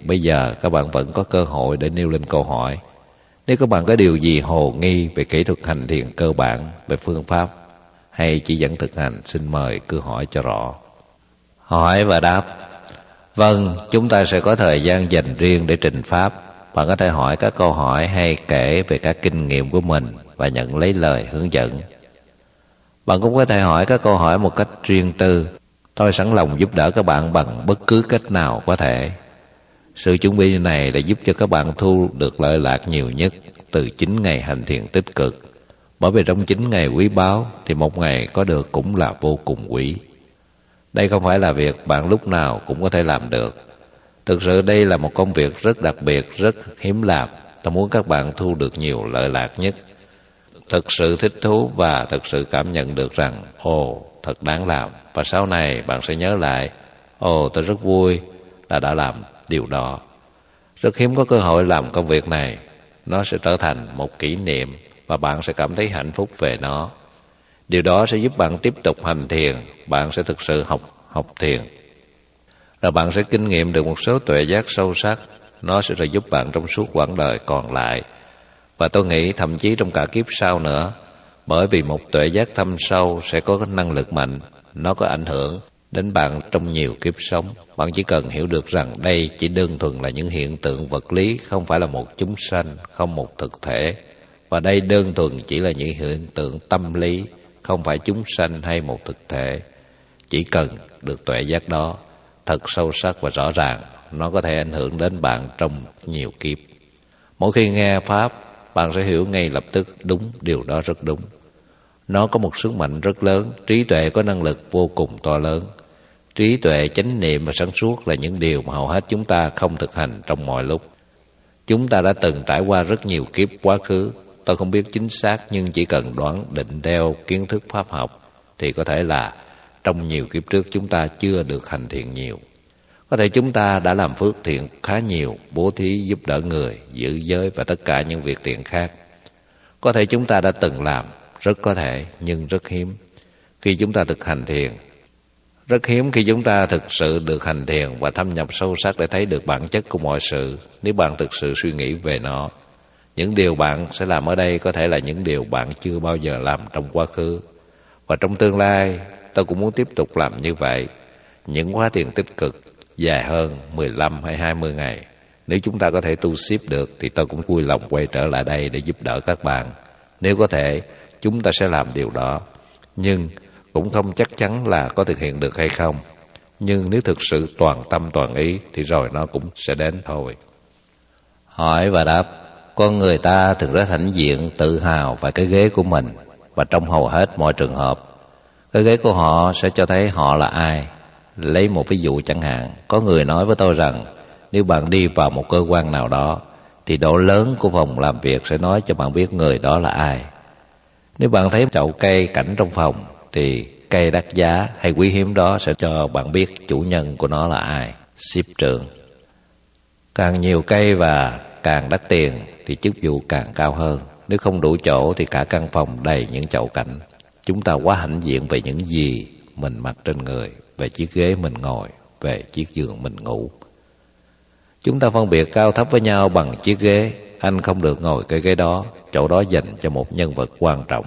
bây giờ các bạn vẫn có cơ hội để nêu lên câu hỏi. Nếu các bạn có điều gì hồ nghi về kỹ thuật hành thiền cơ bản, về phương pháp hay chỉ dẫn thực hành, xin mời cứ hỏi cho rõ. Hỏi và đáp. Vâng, chúng ta sẽ có thời gian dành riêng để trình pháp. Bạn có thể hỏi các câu hỏi hay kể về các kinh nghiệm của mình và nhận lấy lời hướng dẫn. Bạn cũng có thể hỏi các câu hỏi một cách riêng tư. Tôi sẵn lòng giúp đỡ các bạn bằng bất cứ cách nào có thể. Sự chuẩn bị này để giúp cho các bạn thu được lợi lạc nhiều nhất từ 9 ngày hành thiền tích cực. Bởi vì trong 9 ngày quý báu thì một ngày có được cũng là vô cùng quý. Đây không phải là việc bạn lúc nào cũng có thể làm được. Thực sự đây là một công việc rất đặc biệt, rất hiếm làm. Tôi muốn các bạn thu được nhiều lợi lạc nhất, thực sự thích thú và thực sự cảm nhận được rằng thật đáng làm. Và sau này bạn sẽ nhớ lại, tôi rất vui là đã làm điều đó. Rất hiếm có cơ hội làm công việc này. Nó sẽ trở thành một kỷ niệm và bạn sẽ cảm thấy hạnh phúc về nó. Điều đó sẽ giúp bạn tiếp tục hành thiền. Bạn sẽ thực sự học thiền. Rồi bạn sẽ kinh nghiệm được một số tuệ giác sâu sắc. Nó sẽ giúp bạn trong suốt quãng đời còn lại. Và tôi nghĩ thậm chí trong cả kiếp sau nữa. Bởi vì một tuệ giác thâm sâu sẽ có năng lực mạnh. Nó có ảnh hưởng đến bạn trong nhiều kiếp sống. Bạn chỉ cần hiểu được rằng đây chỉ đơn thuần là những hiện tượng vật lý, không phải là một chúng sanh, không một thực thể. Và đây đơn thuần chỉ là những hiện tượng tâm lý, không phải chúng sanh hay một thực thể. Chỉ cần được tuệ giác đó thật sâu sắc và rõ ràng, nó có thể ảnh hưởng đến bạn trong nhiều kiếp. Mỗi khi nghe Pháp, bạn sẽ hiểu ngay lập tức đúng, điều đó rất đúng. Nó có một sức mạnh rất lớn, trí tuệ có năng lực vô cùng to lớn. Trí tuệ, chánh niệm và sáng suốt là những điều mà hầu hết chúng ta không thực hành trong mọi lúc. Chúng ta đã từng trải qua rất nhiều kiếp quá khứ. Tôi không biết chính xác nhưng chỉ cần đoán định theo kiến thức pháp học thì có thể là trong nhiều kiếp trước chúng ta chưa được hành thiện nhiều. Có thể chúng ta đã làm phước thiện khá nhiều, bố thí giúp đỡ người, giữ giới và tất cả những việc thiện khác. Có thể chúng ta đã từng làm, rất có thể nhưng rất hiếm khi chúng ta thực hành thiền. Rất hiếm khi chúng ta thực sự được hành thiền và thâm nhập sâu sắc để thấy được bản chất của mọi sự. Nếu bạn thực sự suy nghĩ về nó, những điều bạn sẽ làm ở đây có thể là những điều bạn chưa bao giờ làm trong quá khứ. Và trong tương lai, tôi cũng muốn tiếp tục làm như vậy. Những khóa thiền tích cực dài hơn 15 hay 20 ngày. Nếu chúng ta có thể tu xếp được thì tôi cũng vui lòng quay trở lại đây để giúp đỡ các bạn. Nếu có thể, chúng ta sẽ làm điều đó. Nhưng cũng không chắc chắn là có thực hiện được hay không. Nhưng nếu thực sự toàn tâm toàn ý thì rồi nó cũng sẽ đến thôi. Hỏi và đáp. Con người ta thường rất hãnh diện, tự hào về cái ghế của mình. Và trong hầu hết mọi trường hợp, cái ghế của họ sẽ cho thấy họ là ai. Lấy một ví dụ chẳng hạn, có người nói với tôi rằng nếu bạn đi vào một cơ quan nào đó thì độ lớn của phòng làm việc sẽ nói cho bạn biết người đó là ai. Nếu bạn thấy chậu cây cảnh trong phòng thì cây đắt giá hay quý hiếm đó sẽ cho bạn biết chủ nhân của nó là ai, ship trưởng. Càng nhiều cây và càng đắt tiền thì chức vụ càng cao hơn. Nếu không đủ chỗ thì cả căn phòng đầy những chậu cảnh. Chúng ta quá hãnh diện về những gì mình mặc trên người, về chiếc ghế mình ngồi, về chiếc giường mình ngủ. Chúng ta phân biệt cao thấp với nhau bằng chiếc ghế. Anh không được ngồi cái ghế đó, chỗ đó dành cho một nhân vật quan trọng.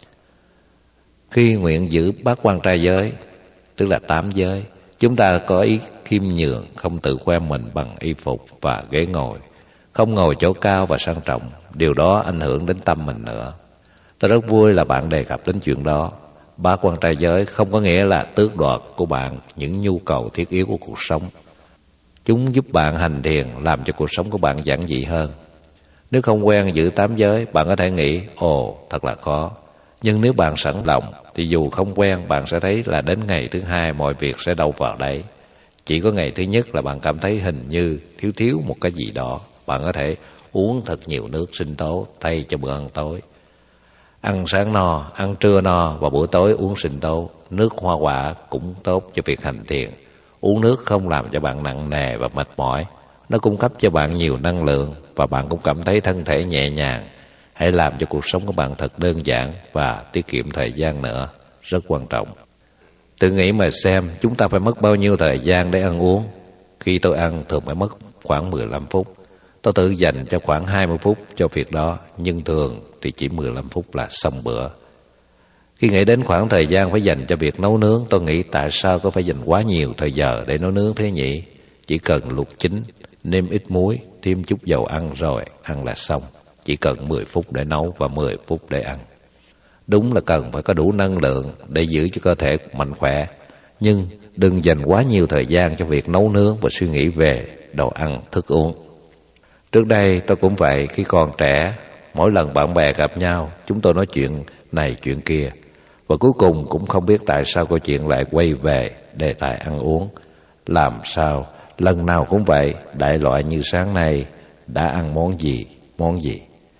Khi nguyện giữ bát quan trai giới, tức là 8 giới, chúng ta có ý khiêm nhường, không tự khoe mình bằng y phục và ghế ngồi, không ngồi chỗ cao và sang trọng. Điều đó ảnh hưởng đến tâm mình nữa. Tôi rất vui là bạn đề cập đến chuyện đó. Bát quan trai giới không có nghĩa là tước đoạt của bạn những nhu cầu thiết yếu của cuộc sống. Chúng giúp bạn hành thiền, làm cho cuộc sống của bạn giản dị hơn. Nếu không quen giữ 8 giới, bạn có thể nghĩ, thật là khó. Nhưng nếu bạn sẵn lòng, thì dù không quen, bạn sẽ thấy là đến ngày thứ 2 mọi việc sẽ đâu vào đấy. Chỉ có ngày thứ nhất là bạn cảm thấy hình như thiếu một cái gì đó. Bạn có thể uống thật nhiều nước sinh tố thay cho bữa ăn tối. Ăn sáng no, ăn trưa no và buổi tối uống sinh tố. Nước hoa quả cũng tốt cho việc hành thiền. Uống nước không làm cho bạn nặng nề và mệt mỏi. Nó cung cấp cho bạn nhiều năng lượng và bạn cũng cảm thấy thân thể nhẹ nhàng. Hãy làm cho cuộc sống của bạn thật đơn giản và tiết kiệm thời gian nữa. Rất quan trọng. Tự nghĩ mà xem chúng ta phải mất bao nhiêu thời gian để ăn uống. Khi tôi ăn thường phải mất khoảng 15 phút. Tôi tự dành cho khoảng 20 phút cho việc đó, nhưng thường thì chỉ 15 phút là xong bữa. Khi nghĩ đến khoảng thời gian phải dành cho việc nấu nướng, tôi nghĩ tại sao có phải dành quá nhiều thời giờ để nấu nướng thế nhỉ? Chỉ cần luộc chín, nêm ít muối, thêm chút dầu ăn rồi ăn là xong. Chỉ cần 10 phút để nấu và 10 phút để ăn. Đúng là cần phải có đủ năng lượng để giữ cho cơ thể mạnh khỏe, nhưng đừng dành quá nhiều thời gian cho việc nấu nướng và suy nghĩ về đồ ăn, thức uống. Trước đây tôi cũng vậy. Khi còn trẻ, mỗi lần bạn bè gặp nhau, chúng tôi nói chuyện này chuyện kia, và cuối cùng cũng không biết tại sao câu chuyện lại quay về đề tài ăn uống. Làm sao lần nào cũng vậy, đại loại như sáng nay đã ăn món gì.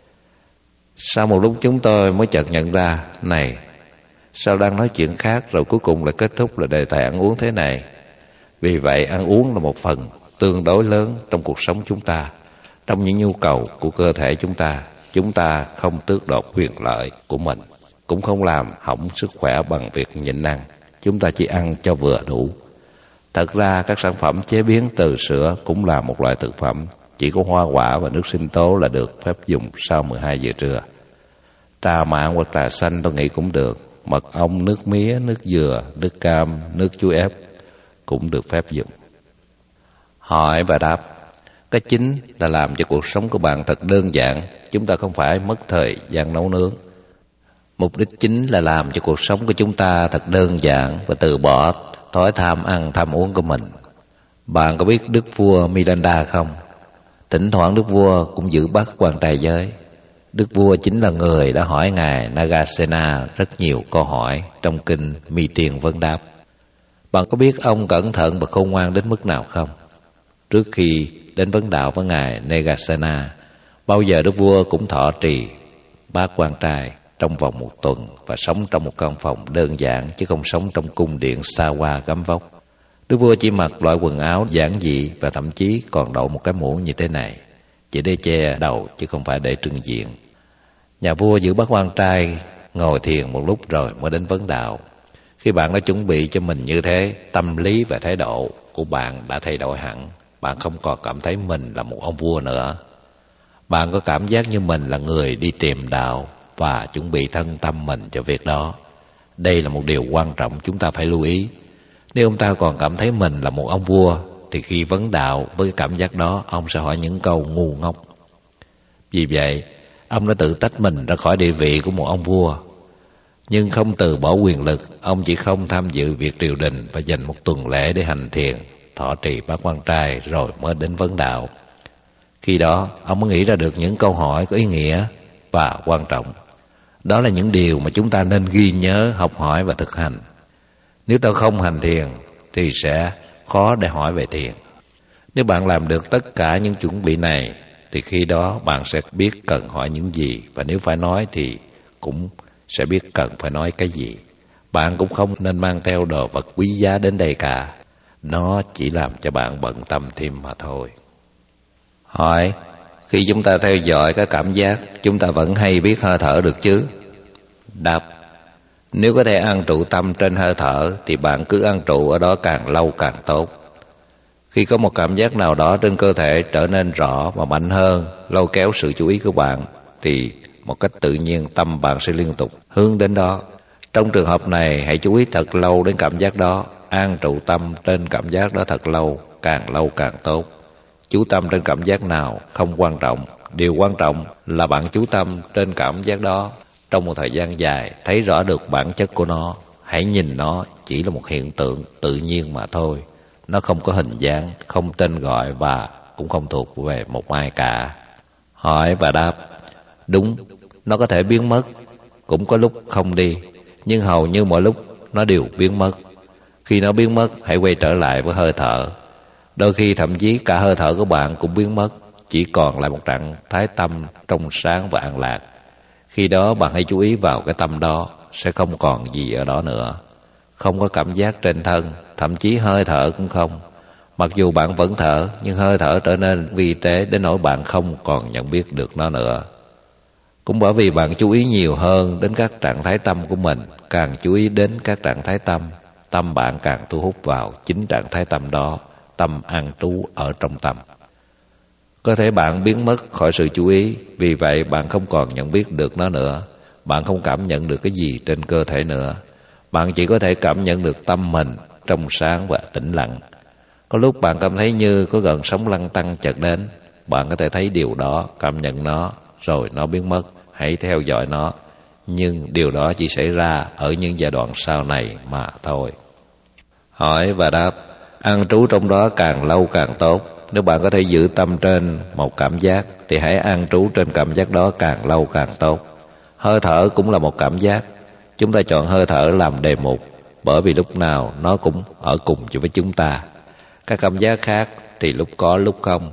Sau một lúc chúng tôi mới chợt nhận ra, này, sao đang nói chuyện khác rồi cuối cùng lại kết thúc là đề tài ăn uống thế này. Vì vậy ăn uống là một phần tương đối lớn trong cuộc sống chúng ta. Trong những nhu cầu của cơ thể chúng ta không tước đoạt quyền lợi của mình, cũng không làm hỏng sức khỏe bằng việc nhịn ăn. Chúng ta chỉ ăn cho vừa đủ. Thật ra các sản phẩm chế biến từ sữa cũng là một loại thực phẩm. Chỉ có hoa quả và nước sinh tố là được phép dùng sau 12 giờ trưa. Trà mạn hoặc trà xanh tôi nghĩ cũng được. Mật ong, nước mía, nước dừa, nước cam, nước chuối ép cũng được phép dùng. Hỏi và đáp. Cái chính là làm cho cuộc sống của bạn thật đơn giản. Chúng ta không phải mất thời gian nấu nướng. Mục đích chính là làm cho cuộc sống của chúng ta thật đơn giản và từ bỏ thói tham ăn tham uống của mình. Bạn có biết đức vua Miranda không? Thỉnh thoảng đức vua cũng giữ bát quan trai giới. Đức vua chính là người đã hỏi ngài Nagasena rất nhiều câu hỏi trong kinh Mi Tiên Vấn Đáp. Bạn có biết ông cẩn thận và khôn ngoan đến mức nào không? Trước khi đến vấn đạo với ngài Nagasena, bao giờ đức vua cũng thọ trì bát quan trai trong vòng một tuần và sống trong một căn phòng đơn giản, chứ không sống trong cung điện xa hoa gấm vóc. Đức vua chỉ mặc loại quần áo giản dị và thậm chí còn đội một cái mũ như thế này, chỉ để che đầu chứ không phải để trưng diện. Nhà vua giữ bát quan trai ngồi thiền một lúc rồi mới đến vấn đạo. Khi bạn đã chuẩn bị cho mình như thế, tâm lý và thái độ của bạn đã thay đổi hẳn. Bạn không còn cảm thấy mình là một ông vua nữa. Bạn có cảm giác như mình là người đi tìm đạo và chuẩn bị thân tâm mình cho việc đó. Đây là một điều quan trọng chúng ta phải lưu ý. Nếu ông ta còn cảm thấy mình là một ông vua, thì khi vấn đạo với cái cảm giác đó, ông sẽ hỏi những câu ngu ngốc. Vì vậy, ông đã tự tách mình ra khỏi địa vị của một ông vua. Nhưng không từ bỏ quyền lực, ông chỉ không tham dự việc triều đình và dành một tuần lễ để hành thiền, thọ trì bát quan trai rồi mới đến vấn đạo. Khi đó, ông mới nghĩ ra được những câu hỏi có ý nghĩa và quan trọng. Đó là những điều mà chúng ta nên ghi nhớ, học hỏi và thực hành. Nếu ta không hành thiền thì sẽ khó để hỏi về thiền. Nếu bạn làm được tất cả những chuẩn bị này thì khi đó bạn sẽ biết cần hỏi những gì, và nếu phải nói thì cũng sẽ biết cần phải nói cái gì. Bạn cũng không nên mang theo đồ vật quý giá đến đây cả. Nó chỉ làm cho bạn bận tâm thêm mà thôi. Hỏi: khi chúng ta theo dõi các cảm giác, chúng ta vẫn hay biết hơi thở được chứ? Đáp: nếu có thể an trụ tâm trên hơi thở thì bạn cứ an trụ ở đó càng lâu càng tốt. Khi có một cảm giác nào đó trên cơ thể trở nên rõ và mạnh hơn, lôi kéo sự chú ý của bạn, thì một cách tự nhiên tâm bạn sẽ liên tục hướng đến đó. Trong trường hợp này, hãy chú ý thật lâu đến cảm giác đó, an trụ tâm trên cảm giác đó thật lâu càng tốt. Chú tâm trên cảm giác nào không quan trọng, điều quan trọng là bạn chú tâm trên cảm giác đó trong một thời gian dài, thấy rõ được bản chất của nó. Hãy nhìn nó chỉ là một hiện tượng tự nhiên mà thôi. Nó không có hình dáng, không tên gọi và cũng không thuộc về một ai cả. Hỏi và đáp: đúng, nó có thể biến mất, cũng có lúc không đi, nhưng hầu như mọi lúc nó đều biến mất. Khi nó biến mất, hãy quay trở lại với hơi thở. Đôi khi thậm chí cả hơi thở của bạn cũng biến mất, chỉ còn lại một trạng thái tâm trong sáng và an lạc. Khi đó bạn hãy chú ý vào cái tâm đó, sẽ không còn gì ở đó nữa. Không có cảm giác trên thân, thậm chí hơi thở cũng không. Mặc dù bạn vẫn thở, nhưng hơi thở trở nên vi tế đến nỗi bạn không còn nhận biết được nó nữa. Cũng bởi vì bạn chú ý nhiều hơn đến các trạng thái tâm của mình, càng chú ý đến các trạng thái tâm, tâm bạn càng thu hút vào chính trạng thái tâm đó, tâm an trú ở trong tâm. Có thể bạn biến mất khỏi sự chú ý, vì vậy bạn không còn nhận biết được nó nữa. Bạn không cảm nhận được cái gì trên cơ thể nữa. Bạn chỉ có thể cảm nhận được tâm mình trong sáng và tĩnh lặng. Có lúc bạn cảm thấy như có gần sóng lăn tăn chợt đến. Bạn có thể thấy điều đó, cảm nhận nó, rồi nó biến mất. Hãy theo dõi nó. Nhưng điều đó chỉ xảy ra ở những giai đoạn sau này mà thôi. Hỏi và đáp. An trú trong đó càng lâu càng tốt. Nếu bạn có thể giữ tâm trên một cảm giác thì hãy an trú trên cảm giác đó càng lâu càng tốt. Hơi thở cũng là một cảm giác. Chúng ta chọn hơi thở làm đề mục, bởi vì lúc nào nó cũng ở cùng với chúng ta. Các cảm giác khác thì lúc có lúc không.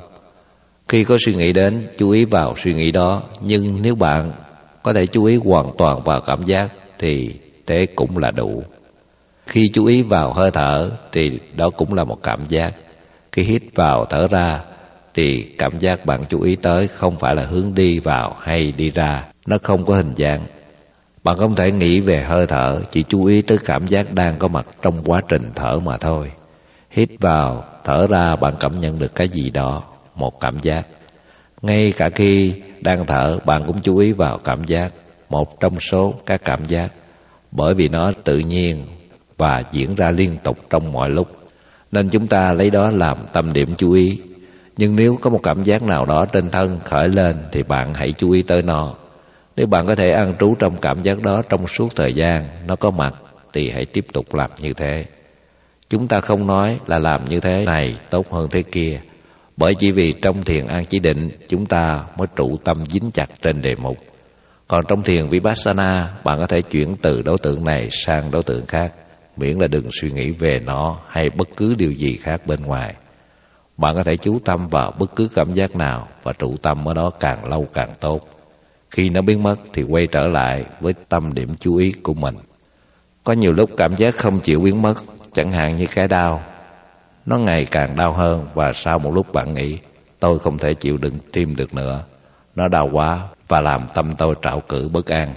Khi có suy nghĩ đến, chú ý vào suy nghĩ đó. Nhưng nếu bạn có thể chú ý hoàn toàn vào cảm giác thì thế cũng là đủ. Khi chú ý vào hơi thở thì đó cũng là một cảm giác. Khi hít vào thở ra thì cảm giác bạn chú ý tới không phải là hướng đi vào hay đi ra. Nó không có hình dạng. Bạn không thể nghĩ về hơi thở, chỉ chú ý tới cảm giác đang có mặt trong quá trình thở mà thôi. Hít vào, thở ra bạn cảm nhận được cái gì đó, một cảm giác. Ngay cả khi đang thở, bạn cũng chú ý vào cảm giác, một trong số các cảm giác, bởi vì nó tự nhiên và diễn ra liên tục trong mọi lúc. Nên chúng ta lấy đó làm tâm điểm chú ý. Nhưng nếu có một cảm giác nào đó trên thân khởi lên thì bạn hãy chú ý tới nó. Nếu bạn có thể an trú trong cảm giác đó trong suốt thời gian nó có mặt thì hãy tiếp tục làm như thế. Chúng ta không nói là làm như thế này tốt hơn thế kia, bởi chỉ vì trong thiền an chỉ định chúng ta mới trụ tâm dính chặt trên đề mục. Còn trong thiền Vipassana, bạn có thể chuyển từ đối tượng này sang đối tượng khác, miễn là đừng suy nghĩ về nó hay bất cứ điều gì khác bên ngoài. Bạn có thể chú tâm vào bất cứ cảm giác nào và trụ tâm ở đó càng lâu càng tốt. Khi nó biến mất thì quay trở lại với tâm điểm chú ý của mình. Có nhiều lúc cảm giác không chịu biến mất, chẳng hạn như cái đau. Nó ngày càng đau hơn và sau một lúc bạn nghĩ, tôi không thể chịu đựng thêm được nữa. Nó đau quá và làm tâm tôi trạo cử bất an.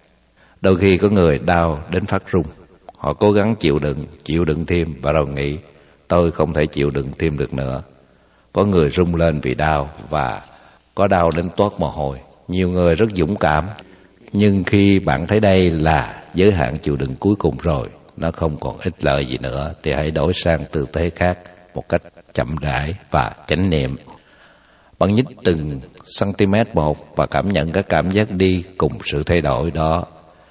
Đôi khi có người đau đến phát run. Họ cố gắng chịu đựng thêm và rồi nghĩ, tôi không thể chịu đựng thêm được nữa. Có người rung lên vì đau và có đau đến toát mồ hôi. Nhiều người rất dũng cảm, nhưng khi bạn thấy đây là giới hạn chịu đựng cuối cùng rồi, nó không còn ích lợi gì nữa, thì hãy đổi sang tư thế khác một cách chậm rãi và chánh niệm. Bạn nhích từng cm một và cảm nhận các cảm giác đi cùng sự thay đổi đó.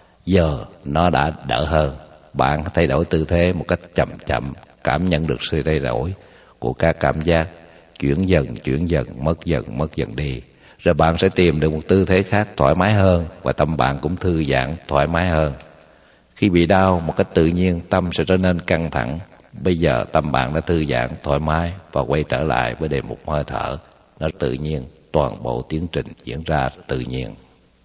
Giờ nó đã đỡ hơn. Bạn thay đổi tư thế một cách chậm chậm, cảm nhận được sự thay đổi của các cảm giác, chuyển dần, mất dần đi. Rồi bạn sẽ tìm được một tư thế khác thoải mái hơn và tâm bạn cũng thư giãn, thoải mái hơn. Khi bị đau một cách tự nhiên, tâm sẽ trở nên căng thẳng. Bây giờ tâm bạn đã thư giãn, thoải mái và quay trở lại với đề mục hơi thở. Nó tự nhiên, toàn bộ tiến trình diễn ra tự nhiên.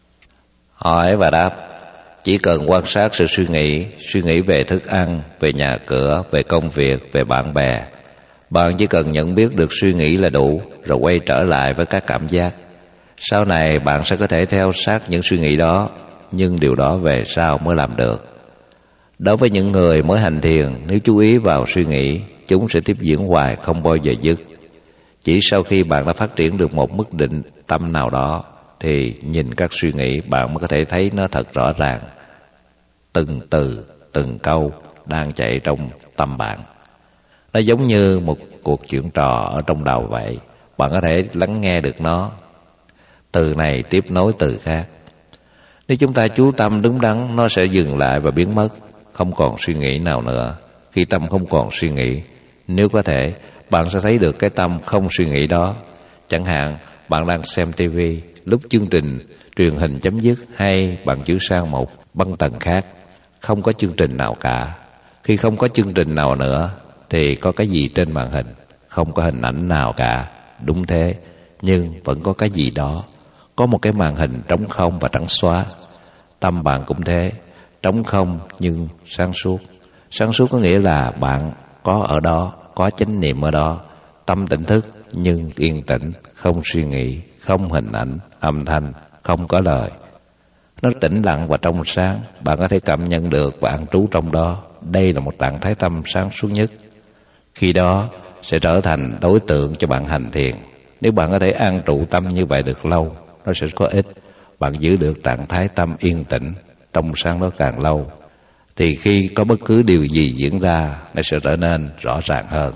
Hỏi và đáp. Chỉ cần quan sát sự suy nghĩ về thức ăn, về nhà cửa, về công việc, về bạn bè. Bạn chỉ cần nhận biết được suy nghĩ là đủ, rồi quay trở lại với các cảm giác. Sau này bạn sẽ có thể theo sát những suy nghĩ đó, nhưng điều đó về sau mới làm được. Đối với những người mới hành thiền, nếu chú ý vào suy nghĩ, chúng sẽ tiếp diễn hoài không bao giờ dứt. Chỉ sau khi bạn đã phát triển được một mức định tâm nào đó, thì nhìn các suy nghĩ bạn mới có thể thấy nó thật rõ ràng. Từng từ, từng câu đang chạy trong tâm bạn. Nó giống như một cuộc chuyện trò ở trong đầu vậy. Bạn có thể lắng nghe được nó. Từ này tiếp nối từ khác. Nếu chúng ta chú tâm đúng đắn, nó sẽ dừng lại và biến mất, không còn suy nghĩ nào nữa. Khi tâm không còn suy nghĩ, nếu có thể, bạn sẽ thấy được cái tâm không suy nghĩ đó. Chẳng hạn, bạn đang xem TV, lúc chương trình truyền hình chấm dứt hay bạn chuyển sang một băng tần khác, không có chương trình nào cả. Khi không có chương trình nào nữa, thì có cái gì trên màn hình? Không có hình ảnh nào cả. Đúng thế, nhưng vẫn có cái gì đó. Có một cái màn hình trống không và trắng xóa. Tâm bạn cũng thế, trống không nhưng sáng suốt. Sáng suốt có nghĩa là bạn có ở đó, có chánh niệm ở đó. Tâm tỉnh thức nhưng yên tĩnh, không suy nghĩ, không hình ảnh, âm thanh, không có lời. Nó tĩnh lặng và trong sáng, bạn có thể cảm nhận được và an trú trong đó. Đây là một trạng thái tâm sáng suốt nhất. Khi đó sẽ trở thành đối tượng cho bạn hành thiền. Nếu bạn có thể an trụ tâm như vậy được lâu, nó sẽ có ích. Bạn giữ được trạng thái tâm yên tĩnh, trong sáng đó càng lâu, thì khi có bất cứ điều gì diễn ra, nó sẽ trở nên rõ ràng hơn.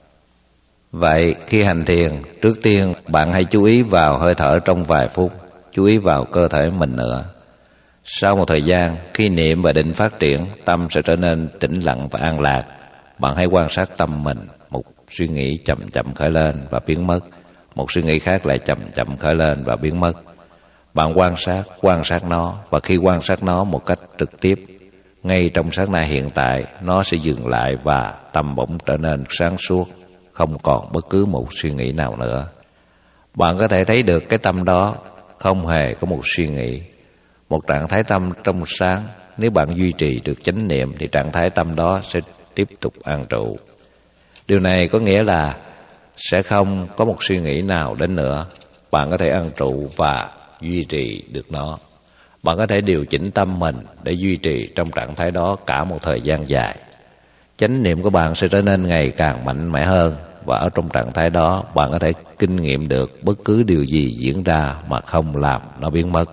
Vậy khi hành thiền, trước tiên bạn hãy chú ý vào hơi thở trong vài phút, chú ý vào cơ thể mình nữa. Sau một thời gian, khi niệm và định phát triển, tâm sẽ trở nên tĩnh lặng và an lạc. Bạn hãy quan sát tâm mình, một suy nghĩ chậm chậm khởi lên và biến mất, một suy nghĩ khác lại chậm chậm khởi lên và biến mất. Bạn quan sát nó, và khi quan sát nó một cách trực tiếp, ngay trong sát na hiện tại, nó sẽ dừng lại và tâm bỗng trở nên sáng suốt, không còn bất cứ một suy nghĩ nào nữa. Bạn có thể thấy được cái tâm đó không hề có một suy nghĩ. Một trạng thái tâm trong sáng, nếu bạn duy trì được chánh niệm thì trạng thái tâm đó sẽ tiếp tục an trụ. Điều này có nghĩa là sẽ không có một suy nghĩ nào đến nữa. Bạn có thể an trụ và duy trì được nó. Bạn có thể điều chỉnh tâm mình để duy trì trong trạng thái đó cả một thời gian dài. Chánh niệm của bạn sẽ trở nên ngày càng mạnh mẽ hơn, và ở trong trạng thái đó bạn có thể kinh nghiệm được bất cứ điều gì diễn ra mà không làm nó biến mất.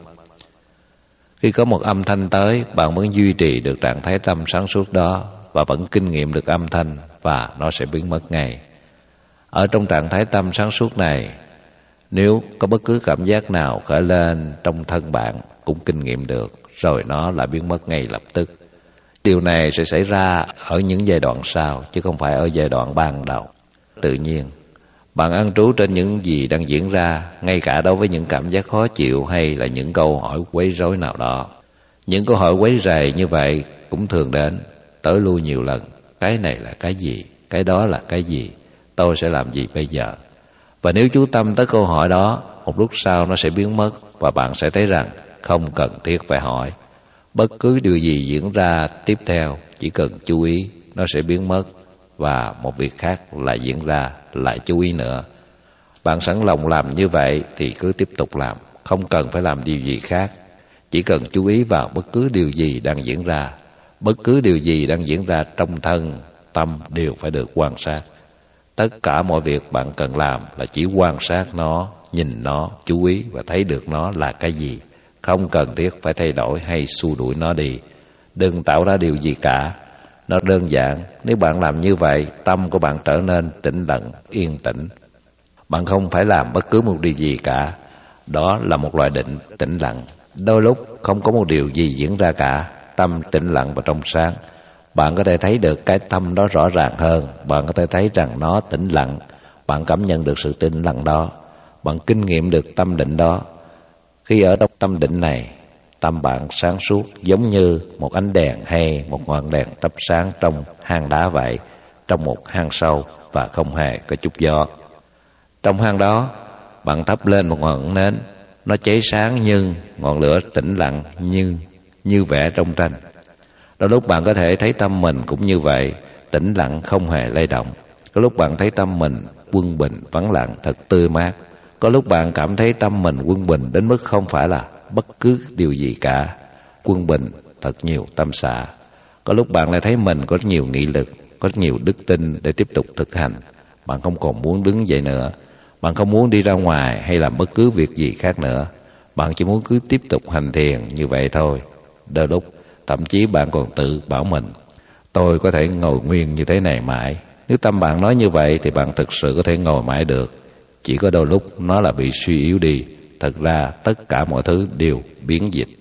Khi có một âm thanh tới, bạn vẫn duy trì được trạng thái tâm sáng suốt đó và vẫn kinh nghiệm được âm thanh, và nó sẽ biến mất ngay. Ở trong trạng thái tâm sáng suốt này, nếu có bất cứ cảm giác nào khởi lên trong thân bạn cũng kinh nghiệm được, rồi nó lại biến mất ngay lập tức. Điều này sẽ xảy ra ở những giai đoạn sau, chứ không phải ở giai đoạn ban đầu. Tự nhiên, bạn an trú trên những gì đang diễn ra, ngay cả đối với những cảm giác khó chịu hay là những câu hỏi quấy rối nào đó. Những câu hỏi quấy rầy như vậy cũng thường đến, tới lui nhiều lần. Cái này là cái gì? Cái đó là cái gì? Tôi sẽ làm gì bây giờ? Và nếu chú tâm tới câu hỏi đó, một lúc sau nó sẽ biến mất, và bạn sẽ thấy rằng không cần thiết phải hỏi. Bất cứ điều gì diễn ra tiếp theo, chỉ cần chú ý, nó sẽ biến mất, và một việc khác lại diễn ra, lại chú ý nữa. Bạn sẵn lòng làm như vậy thì cứ tiếp tục làm, không cần phải làm điều gì khác. Chỉ cần chú ý vào bất cứ điều gì đang diễn ra. Bất cứ điều gì đang diễn ra trong thân, tâm đều phải được quan sát. Tất cả mọi việc bạn cần làm là chỉ quan sát nó, nhìn nó, chú ý và thấy được nó là cái gì. Không cần thiết phải thay đổi hay xua đuổi nó đi. Đừng tạo ra điều gì cả. Nó đơn giản, nếu bạn làm như vậy, tâm của bạn trở nên tĩnh lặng, yên tĩnh. Bạn không phải làm bất cứ một điều gì cả. Đó là một loại định, tĩnh lặng. Đôi lúc không có một điều gì diễn ra cả, tâm tĩnh lặng và trong sáng. Bạn có thể thấy được cái tâm đó rõ ràng hơn. Bạn có thể thấy rằng nó tĩnh lặng. Bạn cảm nhận được sự tĩnh lặng đó. Bạn kinh nghiệm được tâm định đó. Khi ở trong tâm định này, tâm bạn sáng suốt giống như một ánh đèn hay một ngọn đèn thắp sáng trong hang đá vậy, trong một hang sâu và không hề có chút gió. Trong hang đó, bạn thắp lên một ngọn nến, nó cháy sáng nhưng ngọn lửa tĩnh lặng như vẽ trong tranh. Đôi lúc bạn có thể thấy tâm mình cũng như vậy, tĩnh lặng không hề lay động. Có lúc bạn thấy tâm mình quân bình, vắng lặng, thật tươi mát. Có lúc bạn cảm thấy tâm mình quân bình đến mức không phải là bất cứ điều gì cả, quân bình, thật nhiều tâm xả. Có lúc bạn lại thấy mình có rất nhiều nghị lực, có rất nhiều đức tin để tiếp tục thực hành. Bạn không còn muốn đứng dậy nữa, bạn không muốn đi ra ngoài hay làm bất cứ việc gì khác nữa. Bạn chỉ muốn cứ tiếp tục hành thiền như vậy thôi. Đôi lúc, thậm chí bạn còn tự bảo mình, tôi có thể ngồi nguyên như thế này mãi. Nếu tâm bạn nói như vậy thì bạn thực sự có thể ngồi mãi được. Chỉ có đôi lúc nó là bị suy yếu đi. Thật ra tất cả mọi thứ đều biến dịch.